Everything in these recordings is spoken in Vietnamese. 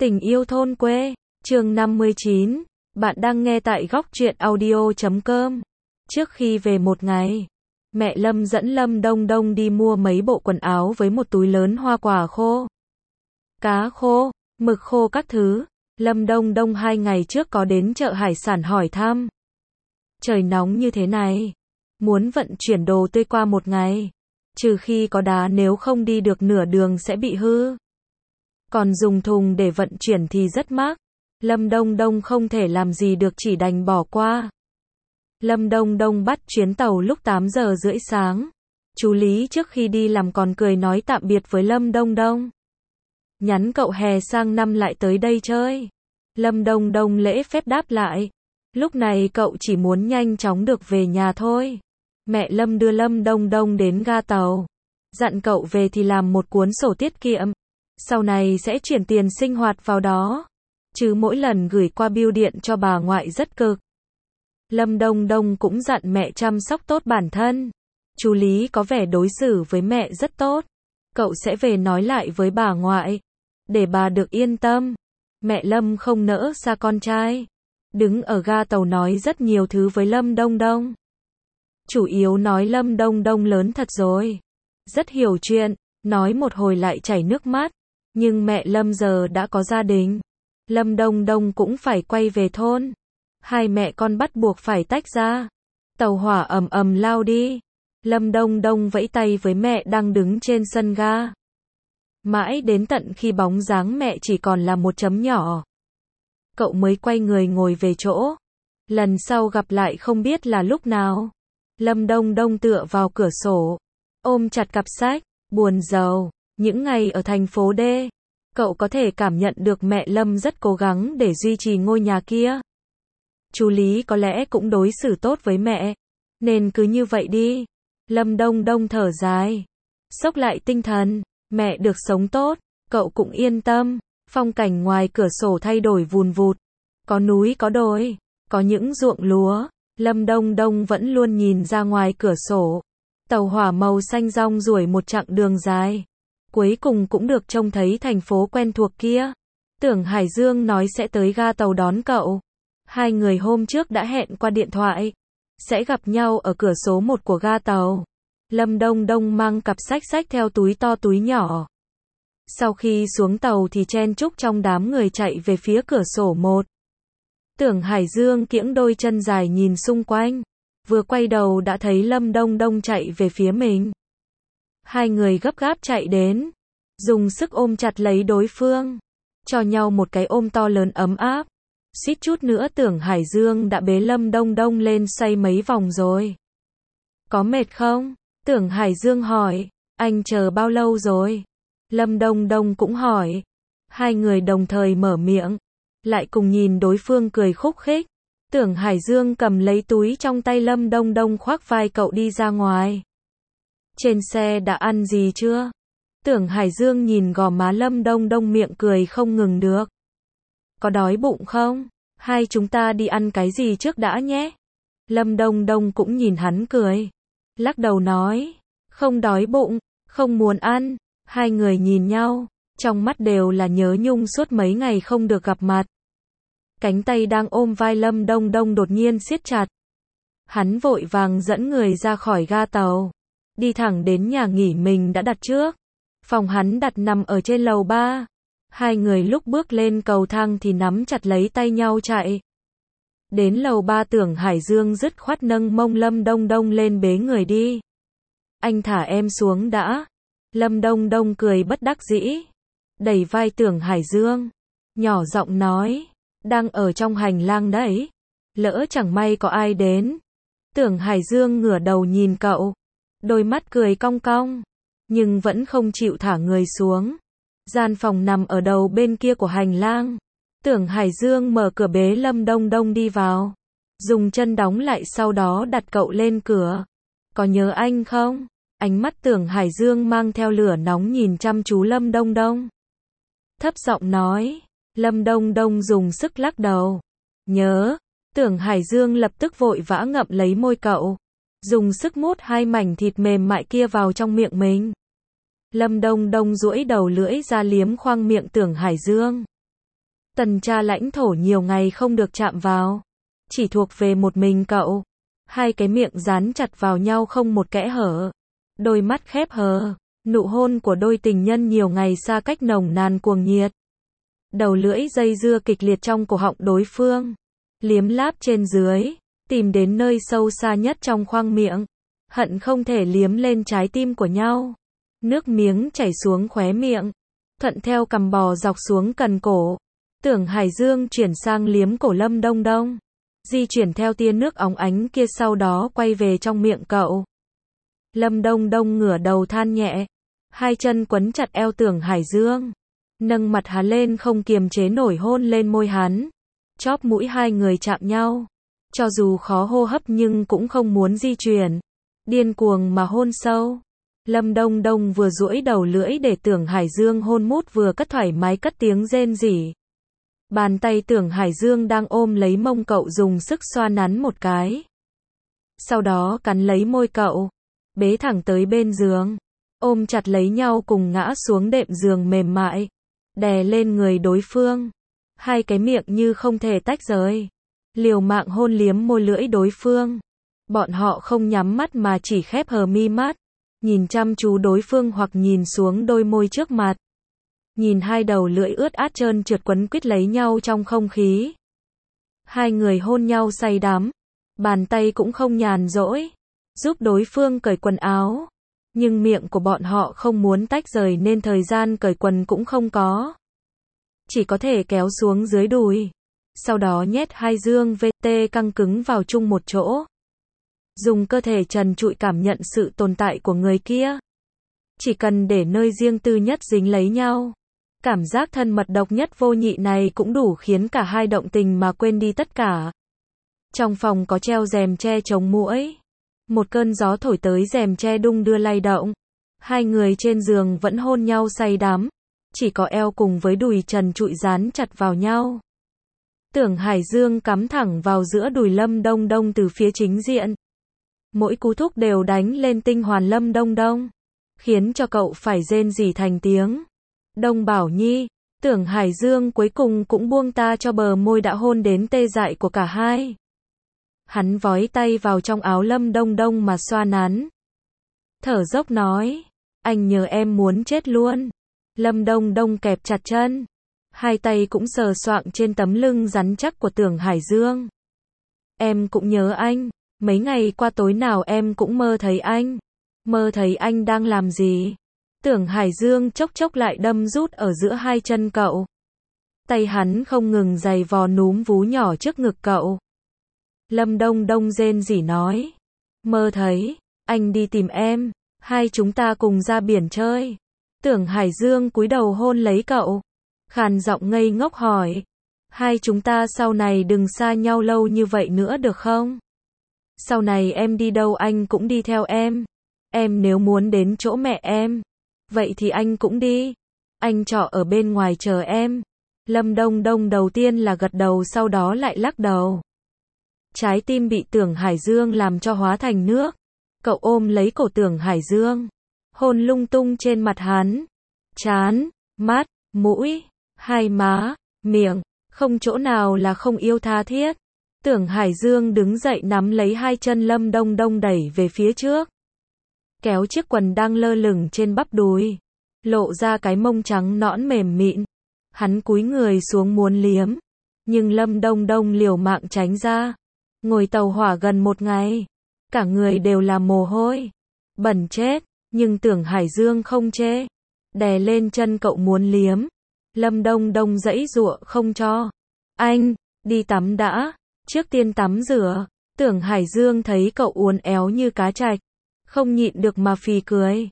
Tình yêu thôn quê, chương 59, bạn đang nghe tại góc truyện audio.com. Trước khi về một ngày, mẹ Lâm dẫn Lâm Đông Đông đi mua mấy bộ quần áo với một túi lớn hoa quả khô, cá khô, mực khô các thứ. Lâm Đông Đông 2 ngày trước có đến chợ hải sản hỏi thăm. Trời nóng như thế này, muốn vận chuyển đồ tươi qua một ngày, trừ khi có đá, nếu không đi được nửa đường sẽ bị hư. Còn dùng thùng để vận chuyển thì rất mắc. Lâm Đông Đông không thể làm gì được, chỉ đành bỏ qua. Lâm Đông Đông bắt chuyến tàu lúc 8 giờ rưỡi sáng. Chú Lý trước khi đi làm còn cười nói tạm biệt với Lâm Đông Đông. Nhắn cậu hè sang năm lại tới đây chơi. Lâm Đông Đông lễ phép đáp lại. Lúc này cậu chỉ muốn nhanh chóng được về nhà thôi. Mẹ Lâm đưa Lâm Đông Đông đến ga tàu. Dặn cậu về thì làm một cuốn sổ tiết kiệm. Sau này sẽ chuyển tiền sinh hoạt vào đó. Chứ mỗi lần gửi qua bưu điện cho bà ngoại rất cực. Lâm Đông Đông cũng dặn mẹ chăm sóc tốt bản thân. Chú Lý có vẻ đối xử với mẹ rất tốt. Cậu sẽ về nói lại với bà ngoại, để bà được yên tâm. Mẹ Lâm không nỡ xa con trai. Đứng ở ga tàu nói rất nhiều thứ với Lâm Đông Đông. Chủ yếu nói Lâm Đông Đông lớn thật rồi. Rất hiểu chuyện, nói một hồi lại chảy nước mắt. Nhưng mẹ Lâm giờ đã có gia đình. Lâm Đông Đông cũng phải quay về thôn. Hai mẹ con bắt buộc phải tách ra. Tàu hỏa ầm ầm lao đi. Lâm Đông Đông vẫy tay với mẹ đang đứng trên sân ga. Mãi đến tận khi bóng dáng mẹ chỉ còn là một chấm nhỏ, cậu mới quay người ngồi về chỗ. Lần sau gặp lại không biết là lúc nào. Lâm Đông Đông tựa vào cửa sổ, ôm chặt cặp sách, buồn rầu. Những ngày ở thành phố D, cậu có thể cảm nhận được mẹ Lâm rất cố gắng để duy trì ngôi nhà kia. Chú Lý có lẽ cũng đối xử tốt với mẹ, nên cứ như vậy đi. Lâm Đông Đông thở dài, xốc lại tinh thần. Mẹ được sống tốt, cậu cũng yên tâm. Phong cảnh ngoài cửa sổ thay đổi vùn vụt. Có núi có đồi, có những ruộng lúa. Lâm Đông Đông vẫn luôn nhìn ra ngoài cửa sổ. Tàu hỏa màu xanh rong ruổi một chặng đường dài. Cuối cùng cũng được trông thấy thành phố quen thuộc kia. Tưởng Hải Dương nói sẽ tới ga tàu đón cậu. Hai người hôm trước đã hẹn qua điện thoại, sẽ gặp nhau ở cửa số 1 của ga tàu. Lâm Đông Đông mang cặp sách xách theo túi to túi nhỏ. Sau khi xuống tàu thì chen chúc trong đám người chạy về phía cửa sổ 1. Tưởng Hải Dương kiễng đôi chân dài nhìn xung quanh. Vừa quay đầu đã thấy Lâm Đông Đông chạy về phía mình. Hai người gấp gáp chạy đến, dùng sức ôm chặt lấy đối phương, cho nhau một cái ôm to lớn ấm áp. Suýt chút nữa Tưởng Hải Dương đã bế Lâm Đông Đông lên xoay mấy vòng rồi. Có mệt không? Tưởng Hải Dương hỏi. Anh chờ bao lâu rồi? Lâm Đông Đông cũng hỏi. Hai người đồng thời mở miệng, lại cùng nhìn đối phương cười khúc khích. Tưởng Hải Dương cầm lấy túi trong tay Lâm Đông Đông khoác vai cậu đi ra ngoài. Trên xe đã ăn gì chưa? Tưởng Hải Dương nhìn gò má Lâm Đông Đông miệng cười không ngừng được. Có đói bụng không? Hai chúng ta đi ăn cái gì trước đã nhé? Lâm Đông Đông cũng nhìn hắn cười, lắc đầu nói, không đói bụng, không muốn ăn. Hai người nhìn nhau, trong mắt đều là nhớ nhung suốt mấy ngày không được gặp mặt. Cánh tay đang ôm vai Lâm Đông Đông đột nhiên siết chặt. Hắn vội vàng dẫn người ra khỏi ga tàu, đi thẳng đến nhà nghỉ mình đã đặt trước. Phòng hắn đặt nằm ở trên lầu 3. Hai người lúc bước lên cầu thang thì nắm chặt lấy tay nhau chạy. Đến lầu 3 Tưởng Hải Dương dứt khoát nâng mông Lâm Đông Đông lên bế người đi. Anh thả em xuống đã. Lâm Đông Đông cười bất đắc dĩ, đẩy vai Tưởng Hải Dương, nhỏ giọng nói, đang ở trong hành lang đấy, lỡ chẳng may có ai đến. Tưởng Hải Dương ngửa đầu nhìn cậu, đôi mắt cười cong cong, nhưng vẫn không chịu thả người xuống. Gian phòng nằm ở đầu bên kia của hành lang. Tưởng Hải Dương mở cửa bế Lâm Đông Đông đi vào, dùng chân đóng lại sau đó đặt cậu lên cửa. Có nhớ anh không? Ánh mắt Tưởng Hải Dương mang theo lửa nóng nhìn chăm chú Lâm Đông Đông. Thấp giọng nói. Lâm Đông Đông dùng sức lắc đầu. Nhớ. Tưởng Hải Dương lập tức vội vã ngậm lấy môi cậu, dùng sức mút hai mảnh thịt mềm mại kia vào trong miệng mình. Lâm Đông Đông duỗi đầu lưỡi ra liếm khoang miệng Tưởng Hải Dương. Tần tra lãnh thổ nhiều ngày không được chạm vào. Chỉ thuộc về một mình cậu. Hai cái miệng dán chặt vào nhau không một kẽ hở. Đôi mắt khép hờ. Nụ hôn của đôi tình nhân nhiều ngày xa cách nồng nàn cuồng nhiệt. Đầu lưỡi dây dưa kịch liệt trong cổ họng đối phương. Liếm láp trên dưới. Tìm đến nơi sâu xa nhất trong khoang miệng. Hận không thể liếm lên trái tim của nhau. Nước miếng chảy xuống khóe miệng. Thuận theo cằm bò dọc xuống cần cổ. Tưởng Hải Dương chuyển sang liếm cổ Lâm Đông Đông. Di chuyển theo tia nước óng ánh kia sau đó quay về trong miệng cậu. Lâm Đông Đông ngửa đầu than nhẹ. Hai chân quấn chặt eo Tưởng Hải Dương. Nâng mặt hắn lên không kiềm chế nổi hôn lên môi hắn. Chóp mũi hai người chạm nhau. Cho dù khó hô hấp nhưng cũng không muốn di chuyển. Điên cuồng mà hôn sâu. Lâm Đông Đông vừa duỗi đầu lưỡi để Tưởng Hải Dương hôn mút vừa cất thoải mái cất tiếng rên rỉ. Bàn tay Tưởng Hải Dương đang ôm lấy mông cậu dùng sức xoa nắn một cái. Sau đó cắn lấy môi cậu. Bế thẳng tới bên giường. Ôm chặt lấy nhau cùng ngã xuống đệm giường mềm mại. Đè lên người đối phương. Hai cái miệng như không thể tách rời. Liều mạng hôn liếm môi lưỡi đối phương. Bọn họ không nhắm mắt mà chỉ khép hờ mi mắt. Nhìn chăm chú đối phương hoặc nhìn xuống đôi môi trước mặt. Nhìn hai đầu lưỡi ướt át trơn trượt quấn quýt lấy nhau trong không khí. Hai người hôn nhau say đắm. Bàn tay cũng không nhàn rỗi. Giúp đối phương cởi quần áo. Nhưng miệng của bọn họ không muốn tách rời nên thời gian cởi quần cũng không có. Chỉ có thể kéo xuống dưới đùi. Sau đó nhét hai dương VT căng cứng vào chung một chỗ. Dùng cơ thể trần trụi cảm nhận sự tồn tại của người kia. Chỉ cần để nơi riêng tư nhất dính lấy nhau. Cảm giác thân mật độc nhất vô nhị này cũng đủ khiến cả hai động tình mà quên đi tất cả. Trong phòng có treo rèm che chống muỗi. Một cơn gió thổi tới rèm che đung đưa lay động. Hai người trên giường vẫn hôn nhau say đắm. Chỉ có eo cùng với đùi trần trụi dán chặt vào nhau. Tưởng Hải Dương cắm thẳng vào giữa đùi Lâm Đông Đông từ phía chính diện. Mỗi cú thúc đều đánh lên tinh hoàn Lâm Đông Đông. Khiến cho cậu phải rên rỉ thành tiếng. Đông Bảo Nhi, Tưởng Hải Dương cuối cùng cũng buông ta cho bờ môi đã hôn đến tê dại của cả hai. Hắn vói tay vào trong áo Lâm Đông Đông mà xoa nắn. Thở dốc nói, anh nhớ em muốn chết luôn. Lâm Đông Đông kẹp chặt chân. Hai tay cũng sờ soạng trên tấm lưng rắn chắc của Tưởng Hải Dương. Em cũng nhớ anh. Mấy ngày qua tối nào em cũng mơ thấy anh. Mơ thấy anh đang làm gì? Tưởng Hải Dương chốc chốc lại đâm rút ở giữa hai chân cậu. Tay hắn không ngừng giày vò núm vú nhỏ trước ngực cậu. Lâm Đông Đông rên rỉ nói. Mơ thấy, anh đi tìm em, hai chúng ta cùng ra biển chơi. Tưởng Hải Dương cúi đầu hôn lấy cậu. Khàn giọng ngây ngốc hỏi. Hai chúng ta sau này đừng xa nhau lâu như vậy nữa được không? Sau này em đi đâu anh cũng đi theo em. Em nếu muốn đến chỗ mẹ em, vậy thì anh cũng đi. Anh trọ ở bên ngoài chờ em. Lâm Đông Đông đầu tiên là gật đầu sau đó lại lắc đầu. Trái tim bị Tưởng Hải Dương làm cho hóa thành nước. Cậu ôm lấy cổ Tưởng Hải Dương. Hôn lung tung trên mặt hắn. Trán, mắt, mũi, hai má, miệng. Không chỗ nào là không yêu tha thiết. Tưởng Hải Dương đứng dậy nắm lấy hai chân Lâm Đông Đông đẩy về phía trước. Kéo chiếc quần đang lơ lửng trên bắp đùi. Lộ ra cái mông trắng nõn mềm mịn. Hắn cúi người xuống muốn liếm. Nhưng Lâm Đông Đông liều mạng tránh ra. Ngồi tàu hỏa gần một ngày. Cả người đều là mồ hôi. Bẩn chết. Nhưng Tưởng Hải Dương không chê. Đè lên chân cậu muốn liếm. Lâm Đông Đông giãy giụa không cho. Anh, đi tắm đã. Trước tiên tắm rửa. Tưởng Hải Dương thấy cậu uốn éo như cá trạch. Không nhịn được mà phì cười.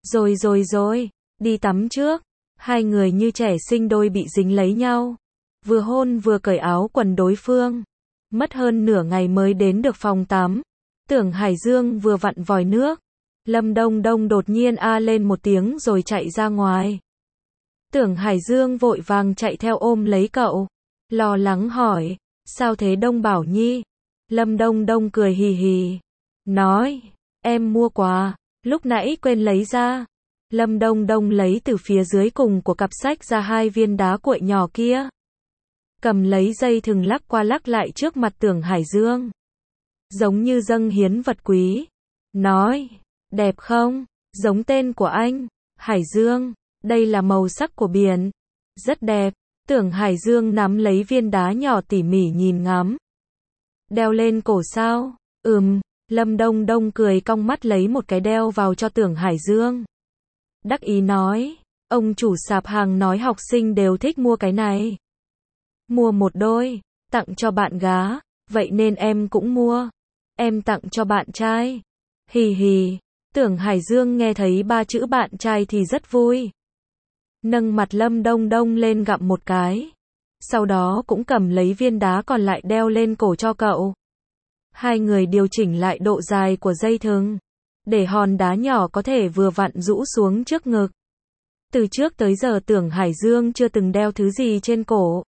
Rồi, đi tắm trước. Hai người như trẻ sinh đôi bị dính lấy nhau. Vừa hôn vừa cởi áo quần đối phương. Mất hơn nửa ngày mới đến được phòng tắm. Tưởng Hải Dương vừa vặn vòi nước. Lâm Đông Đông đột nhiên a lên một tiếng rồi chạy ra ngoài. Tưởng Hải Dương vội vàng chạy theo ôm lấy cậu. Lo lắng hỏi, sao thế Đông Bảo Nhi? Lâm Đông Đông cười hì hì. Nói, em mua quà, lúc nãy quên lấy ra. Lâm Đông Đông lấy từ phía dưới cùng của cặp sách ra hai viên đá cuội nhỏ kia. cầm lấy dây thừng lắc qua lắc lại trước mặt Tưởng Hải Dương. Giống như dâng hiến vật quý. Nói, đẹp không? Giống tên của anh, Hải Dương, đây là màu sắc của biển. Rất đẹp. Tưởng Hải Dương nắm lấy viên đá nhỏ tỉ mỉ nhìn ngắm. Đeo lên cổ sao? Lâm Đông Đông cười cong mắt lấy một cái đeo vào cho Tưởng Hải Dương. Đắc ý nói, ông chủ sạp hàng nói học sinh đều thích mua cái này. Mua một đôi, tặng cho bạn gái, vậy nên em cũng mua. Em tặng cho bạn trai. Hì hì, Tưởng Hải Dương nghe thấy 3 chữ bạn trai thì rất vui. Nâng mặt Lâm Đông Đông lên gặm một cái. Sau đó cũng cầm lấy viên đá còn lại đeo lên cổ cho cậu. Hai người điều chỉnh lại độ dài của dây thừng, để hòn đá nhỏ có thể vừa vặn rũ xuống trước ngực. Từ trước tới giờ Tưởng Hải Dương chưa từng đeo thứ gì trên cổ.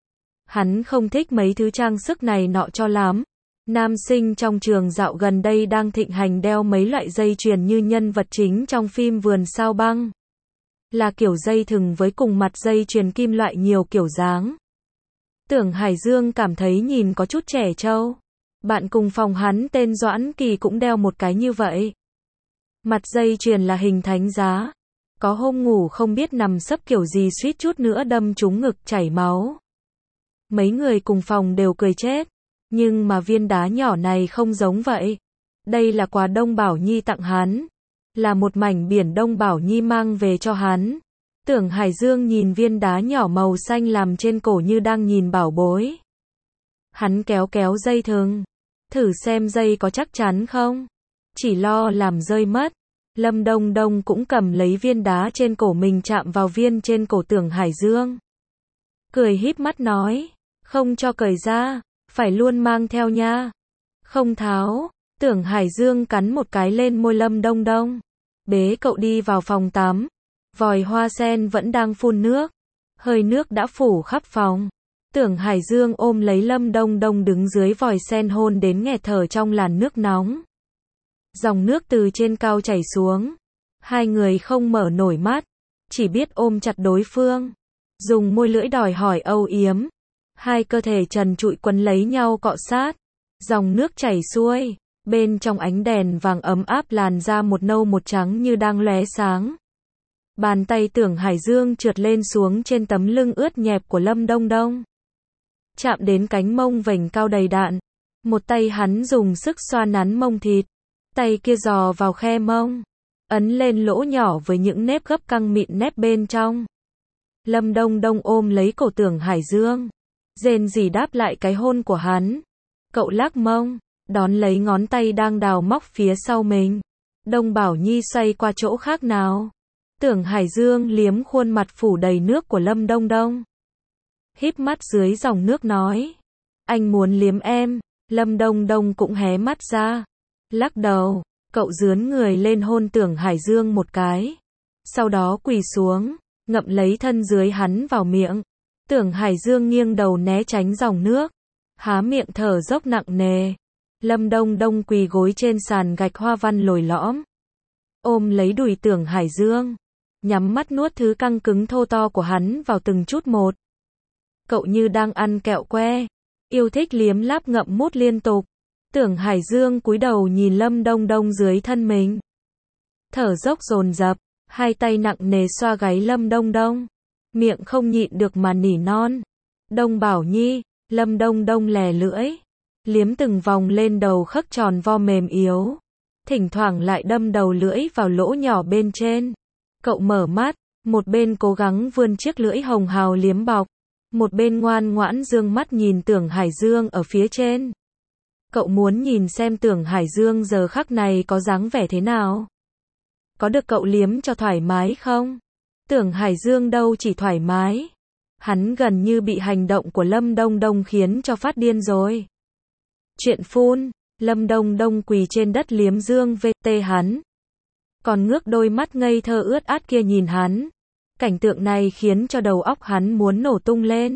Hắn không thích mấy thứ trang sức này nọ cho lắm. Nam sinh trong trường dạo gần đây đang thịnh hành đeo mấy loại dây chuyền như nhân vật chính trong phim Vườn Sao Băng. Là kiểu dây thừng với cùng mặt dây chuyền kim loại nhiều kiểu dáng. Tưởng Hải Dương cảm thấy nhìn có chút trẻ trâu. Bạn cùng phòng hắn tên Doãn Kỳ cũng đeo một cái như vậy. Mặt dây chuyền là hình thánh giá. Có hôm ngủ không biết nằm sấp kiểu gì suýt chút nữa đâm trúng ngực chảy máu. Mấy người cùng phòng đều cười chết. Nhưng mà viên đá nhỏ này không giống vậy. Đây là quà Đông Bảo Nhi tặng hắn. Là một mảnh biển Đông Bảo Nhi mang về cho hắn. Tưởng Hải Dương nhìn viên đá nhỏ màu xanh làm trên cổ như đang nhìn bảo bối. Hắn kéo kéo dây thừng. Thử xem dây có chắc chắn không? Chỉ lo làm rơi mất. Lâm Đông Đông cũng cầm lấy viên đá trên cổ mình chạm vào viên trên cổ Tưởng Hải Dương. Cười híp mắt nói, không cho cởi ra, phải luôn mang theo nha. Không tháo. Tưởng Hải Dương cắn một cái lên môi Lâm Đông Đông. Bế cậu đi vào phòng tắm. Vòi hoa sen vẫn đang phun nước. Hơi nước đã phủ khắp phòng. Tưởng Hải Dương ôm lấy Lâm Đông Đông đứng dưới vòi sen hôn đến nghẹt thở trong làn nước nóng. Dòng nước từ trên cao chảy xuống. Hai người không mở nổi mắt. Chỉ biết ôm chặt đối phương. Dùng môi lưỡi đòi hỏi âu yếm. Hai cơ thể trần trụi quấn lấy nhau cọ sát. Dòng nước chảy xuôi. Bên trong ánh đèn vàng ấm áp làn ra một nâu một trắng như đang lóe sáng. Bàn tay Tưởng Hải Dương trượt lên xuống trên tấm lưng ướt nhẹp của Lâm Đông Đông. Chạm đến cánh mông vểnh cao đầy đạn. Một tay hắn dùng sức xoa nắn mông thịt. Tay kia dò vào khe mông. Ấn lên lỗ nhỏ với những nếp gấp căng mịn nếp bên trong. Lâm Đông Đông ôm lấy cổ Tưởng Hải Dương. Rên rỉ đáp lại cái hôn của hắn. Cậu lắc mông. Đón lấy ngón tay đang đào móc phía sau mình. Đông Bảo Nhi xoay qua chỗ khác nào. Tưởng Hải Dương liếm khuôn mặt phủ đầy nước của Lâm Đông Đông. Híp mắt dưới dòng nước nói. Anh muốn liếm em. Lâm Đông Đông cũng hé mắt ra. Lắc đầu. Cậu dướn người lên hôn Tưởng Hải Dương một cái. Sau đó quỳ xuống. Ngậm lấy thân dưới hắn vào miệng. Tưởng Hải Dương nghiêng đầu né tránh dòng nước. Há miệng thở dốc nặng nề. Lâm Đông Đông quỳ gối trên sàn gạch hoa văn lồi lõm. Ôm lấy đùi Tưởng Hải Dương. Nhắm mắt nuốt thứ căng cứng thô to của hắn vào từng chút một. Cậu như đang ăn kẹo que. Yêu thích liếm láp ngậm mút liên tục. Tưởng Hải Dương cúi đầu nhìn Lâm Đông Đông dưới thân mình. Thở dốc dồn dập. Hai tay nặng nề xoa gáy Lâm Đông Đông. Miệng không nhịn được mà nỉ non. Đông Bảo Nhi. Lâm Đông Đông lè lưỡi. Liếm từng vòng lên đầu khấc tròn vo mềm yếu. Thỉnh thoảng lại đâm đầu lưỡi vào lỗ nhỏ bên trên. Cậu mở mắt. Một bên cố gắng vươn chiếc lưỡi hồng hào liếm bọc. Một bên ngoan ngoãn dương mắt nhìn Tưởng Hải Dương ở phía trên. Cậu muốn nhìn xem Tưởng Hải Dương giờ khắc này có dáng vẻ thế nào. Có được cậu liếm cho thoải mái không? Tưởng Hải Dương đâu chỉ thoải mái. Hắn gần như bị hành động của Lâm Đông Đông khiến cho phát điên rồi. Chuyện phun. Lâm Đông Đông quỳ trên đất liếm Dương VT hắn. Còn ngước đôi mắt ngây thơ ướt át kia nhìn hắn. Cảnh tượng này khiến cho đầu óc hắn muốn nổ tung lên.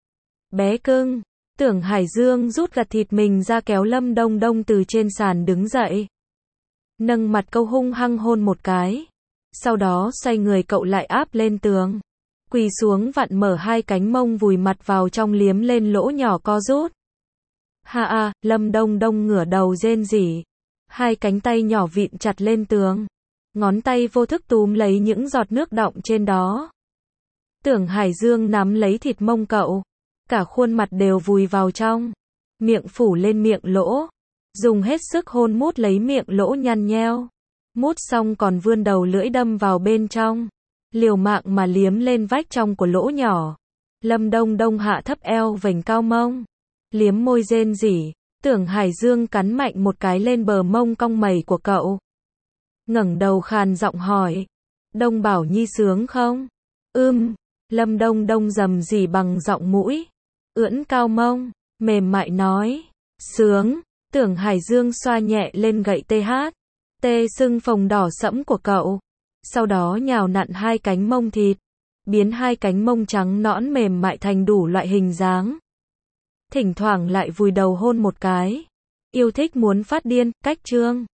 Bé cưng. Tưởng Hải Dương rút gặt thịt mình ra kéo Lâm Đông Đông từ trên sàn đứng dậy. Nâng mặt cậu hung hăng hôn một cái. Sau đó xoay người cậu lại áp lên tường. Quỳ xuống vặn mở hai cánh mông vùi mặt vào trong liếm lên lỗ nhỏ co rút. Ha a, Lâm Đông Đông ngửa đầu rên rỉ. Hai cánh tay nhỏ vịn chặt lên tường. Ngón tay vô thức túm lấy những giọt nước đọng trên đó. Tưởng Hải Dương nắm lấy thịt mông cậu. Cả khuôn mặt đều vùi vào trong. Miệng phủ lên miệng lỗ. Dùng hết sức hôn mút lấy miệng lỗ nhăn nheo. Mút xong còn vươn đầu lưỡi đâm vào bên trong. Liều mạng mà liếm lên vách trong của lỗ nhỏ. Lâm Đông Đông hạ thấp eo vểnh cao mông. Liếm môi rên rỉ. Tưởng Hải Dương cắn mạnh một cái lên bờ mông cong mẩy của cậu. Ngẩng đầu khàn giọng hỏi. Đông Bảo Nhi sướng không? Lâm Đông Đông rầm rỉ bằng giọng mũi. Ưỡn cao mông. Mềm mại nói. Sướng. Tưởng Hải Dương xoa nhẹ lên gậy TH. Tê sưng phồng đỏ sẫm của cậu. Sau đó nhào nặn hai cánh mông thịt. Biến hai cánh mông trắng nõn mềm mại thành đủ loại hình dáng. Thỉnh thoảng lại vùi đầu hôn một cái. Yêu thích muốn phát điên, cách chương.